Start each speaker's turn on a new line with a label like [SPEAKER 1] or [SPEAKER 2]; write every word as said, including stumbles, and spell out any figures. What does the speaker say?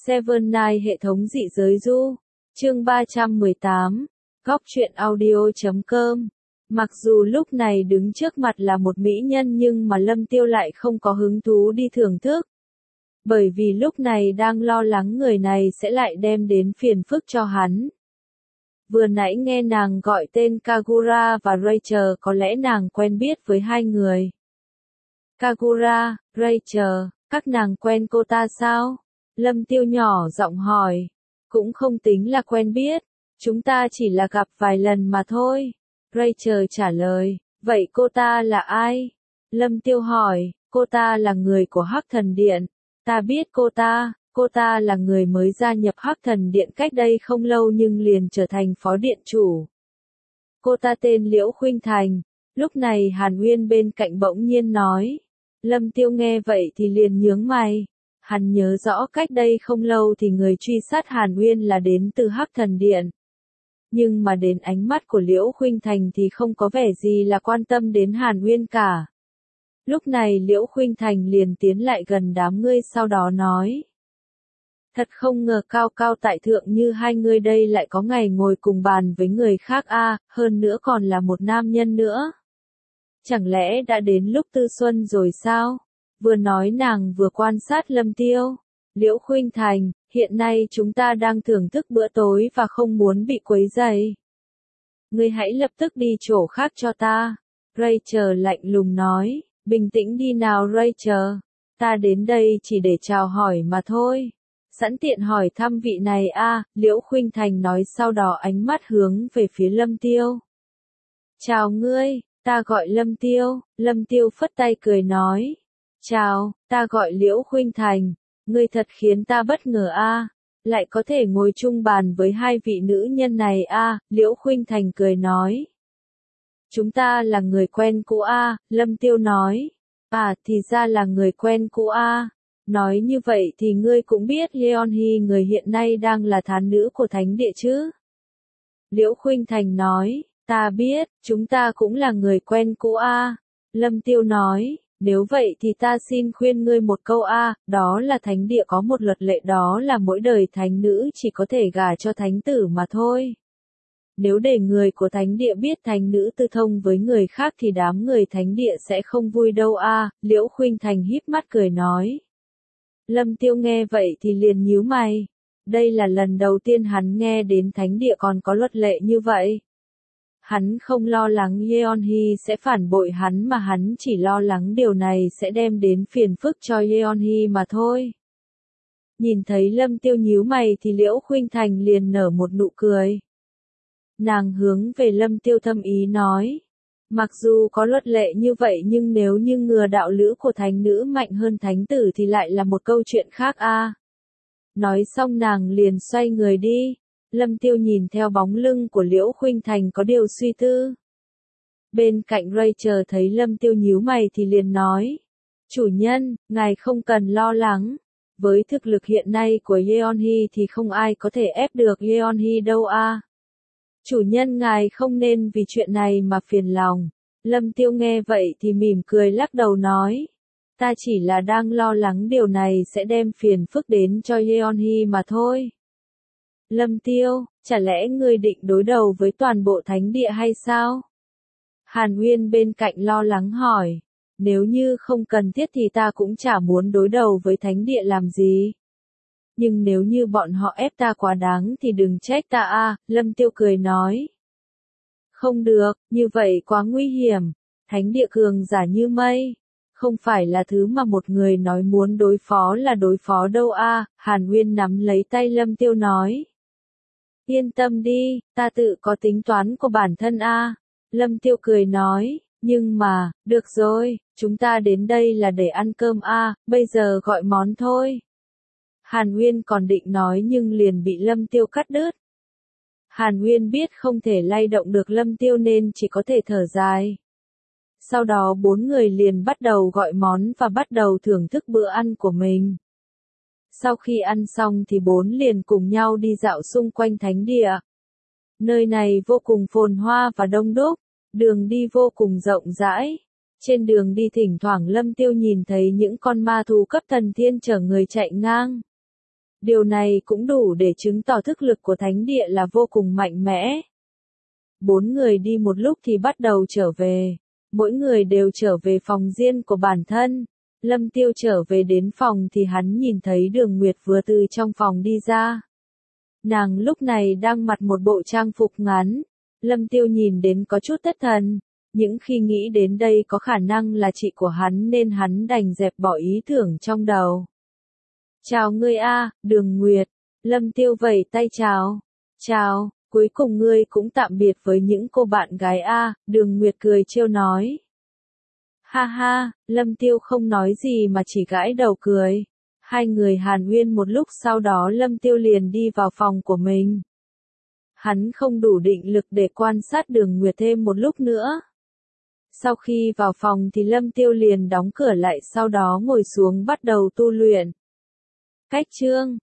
[SPEAKER 1] Seven Night hệ thống dị giới du. Chương ba trăm mười tám. Góc truyện audio chấm com. Mặc dù lúc này đứng trước mặt là một mỹ nhân nhưng mà Lâm Tiêu lại không có hứng thú đi thưởng thức. Bởi vì lúc này đang lo lắng người này sẽ lại đem đến phiền phức cho hắn. Vừa nãy nghe nàng gọi tên Kagura và Rachel, có lẽ nàng quen biết với hai người. Kagura, Rachel, các nàng quen cô ta sao? Lâm Tiêu nhỏ giọng hỏi. Cũng không tính là quen biết, chúng ta chỉ là gặp vài lần mà thôi. Rachel trả lời. Vậy cô ta là ai? Lâm Tiêu hỏi. Cô ta là người của Hắc Thần Điện. Ta biết cô ta, cô ta là người mới gia nhập Hắc Thần Điện cách đây không lâu nhưng liền trở thành phó điện chủ. Cô ta tên Liễu Khuynh Thành. Lúc này Hàn Uyên bên cạnh bỗng nhiên nói. Lâm Tiêu nghe vậy thì liền nhướng mày. Hắn nhớ rõ cách đây không lâu thì người truy sát Hàn Uyên là đến từ Hắc Thần Điện. Nhưng mà đến ánh mắt của Liễu Khuynh Thành thì không có vẻ gì là quan tâm đến Hàn Uyên cả. Lúc này Liễu Khuynh Thành liền tiến lại gần đám ngươi sau đó nói. Thật không ngờ cao cao tại thượng như hai ngươi đây lại có ngày ngồi cùng bàn với người khác a, hơn nữa còn là một nam nhân nữa. Chẳng lẽ đã đến lúc tư xuân rồi sao? Vừa nói nàng vừa quan sát Lâm Tiêu. Liễu Khuynh Thành, hiện nay chúng ta đang thưởng thức bữa tối và không muốn bị quấy rầy. Ngươi hãy lập tức đi chỗ khác cho ta. Rachel lạnh lùng nói, bình tĩnh đi nào Rachel. Ta đến đây chỉ để chào hỏi mà thôi. Sẵn tiện hỏi thăm vị này a, Liễu Khuynh Thành nói sau đó ánh mắt hướng về phía Lâm Tiêu. Chào ngươi, ta gọi Lâm Tiêu. Lâm Tiêu phất tay cười nói. Chào, ta gọi Liễu Khuynh Thành, ngươi thật khiến ta bất ngờ a, lại có thể ngồi chung bàn với hai vị nữ nhân này a, Liễu Khuynh Thành cười nói. Chúng ta là người quen cũ a, Lâm Tiêu nói. À thì ra là người quen cũ a. Nói như vậy thì ngươi cũng biết Yeonhee người hiện nay đang là thán nữ của thánh địa chứ? Liễu Khuynh Thành nói, ta biết, chúng ta cũng là người quen cũ a. Lâm Tiêu nói. Nếu vậy thì ta xin khuyên ngươi một câu a, đó là thánh địa có một luật lệ đó là mỗi đời thánh nữ chỉ có thể gả cho thánh tử mà thôi. Nếu để người của thánh địa biết thánh nữ tư thông với người khác thì đám người thánh địa sẽ không vui đâu a, Liễu Khuynh Thành híp mắt cười nói. Lâm Tiêu nghe vậy thì liền nhíu mày. Đây là lần đầu tiên hắn nghe đến thánh địa còn có luật lệ như vậy. Hắn không lo lắng Yeonhee sẽ phản bội hắn mà hắn chỉ lo lắng điều này sẽ đem đến phiền phức cho Yeonhee mà thôi. Nhìn thấy Lâm Tiêu nhíu mày thì Liễu Khuynh Thành liền nở một nụ cười. Nàng hướng về Lâm Tiêu thâm ý nói. Mặc dù có luật lệ như vậy nhưng nếu như ngừa đạo lữ của thánh nữ mạnh hơn thánh tử thì lại là một câu chuyện khác a. Nói xong nàng liền xoay người đi. Lâm Tiêu nhìn theo bóng lưng của Liễu Khuynh Thành có điều suy tư. Bên cạnh Rachel thấy Lâm Tiêu nhíu mày thì liền nói. Chủ nhân, ngài không cần lo lắng. Với thực lực hiện nay của Yeonhee thì không ai có thể ép được Yeonhee đâu a. Chủ nhân ngài không nên vì chuyện này mà phiền lòng. Lâm Tiêu nghe vậy thì mỉm cười lắc đầu nói. Ta chỉ là đang lo lắng điều này sẽ đem phiền phức đến cho Yeonhee mà thôi. Lâm Tiêu, chả lẽ ngươi định đối đầu với toàn bộ thánh địa hay sao? Hàn Uyên bên cạnh lo lắng hỏi. Nếu như không cần thiết thì ta cũng chả muốn đối đầu với thánh địa làm gì. Nhưng nếu như bọn họ ép ta quá đáng thì đừng trách ta a, Lâm Tiêu cười nói. Không được, như vậy quá nguy hiểm. Thánh địa cường giả như mây. Không phải là thứ mà một người nói muốn đối phó là đối phó đâu a, Hàn Uyên nắm lấy tay Lâm Tiêu nói. Yên tâm đi, ta tự có tính toán của bản thân a. Lâm Tiêu cười nói, nhưng mà, được rồi, chúng ta đến đây là để ăn cơm a, bây giờ gọi món thôi. Hàn Uyên còn định nói nhưng liền bị Lâm Tiêu cắt đứt. Hàn Uyên biết không thể lay động được Lâm Tiêu nên chỉ có thể thở dài. Sau đó bốn người liền bắt đầu gọi món và bắt đầu thưởng thức bữa ăn của mình. Sau khi ăn xong thì bốn liền cùng nhau đi dạo xung quanh thánh địa. Nơi này vô cùng phồn hoa và đông đúc, đường đi vô cùng rộng rãi. Trên đường đi thỉnh thoảng Lâm Tiêu nhìn thấy những con ma thú cấp thần thiên chở người chạy ngang. Điều này cũng đủ để chứng tỏ thức lực của thánh địa là vô cùng mạnh mẽ. Bốn người đi một lúc thì bắt đầu trở về. Mỗi người đều trở về phòng riêng của bản thân. Lâm Tiêu trở về đến phòng thì hắn nhìn thấy Đường Nguyệt vừa từ trong phòng đi ra. Nàng lúc này đang mặc một bộ trang phục ngắn. Lâm Tiêu nhìn đến có chút thất thần. Những khi nghĩ đến đây có khả năng là chị của hắn nên hắn đành dẹp bỏ ý tưởng trong đầu. Chào ngươi a, Đường Nguyệt. Lâm Tiêu vẩy tay chào. Chào, cuối cùng ngươi cũng tạm biệt với những cô bạn gái a, Đường Nguyệt cười trêu nói. Ha ha, Lâm Tiêu không nói gì mà chỉ gãi đầu cười. Hai người hàn huyên một lúc sau đó Lâm Tiêu liền đi vào phòng của mình. Hắn không đủ định lực để quan sát Đường Nguyệt thêm một lúc nữa. Sau khi vào phòng thì Lâm Tiêu liền đóng cửa lại sau đó ngồi xuống bắt đầu tu luyện. Cách chương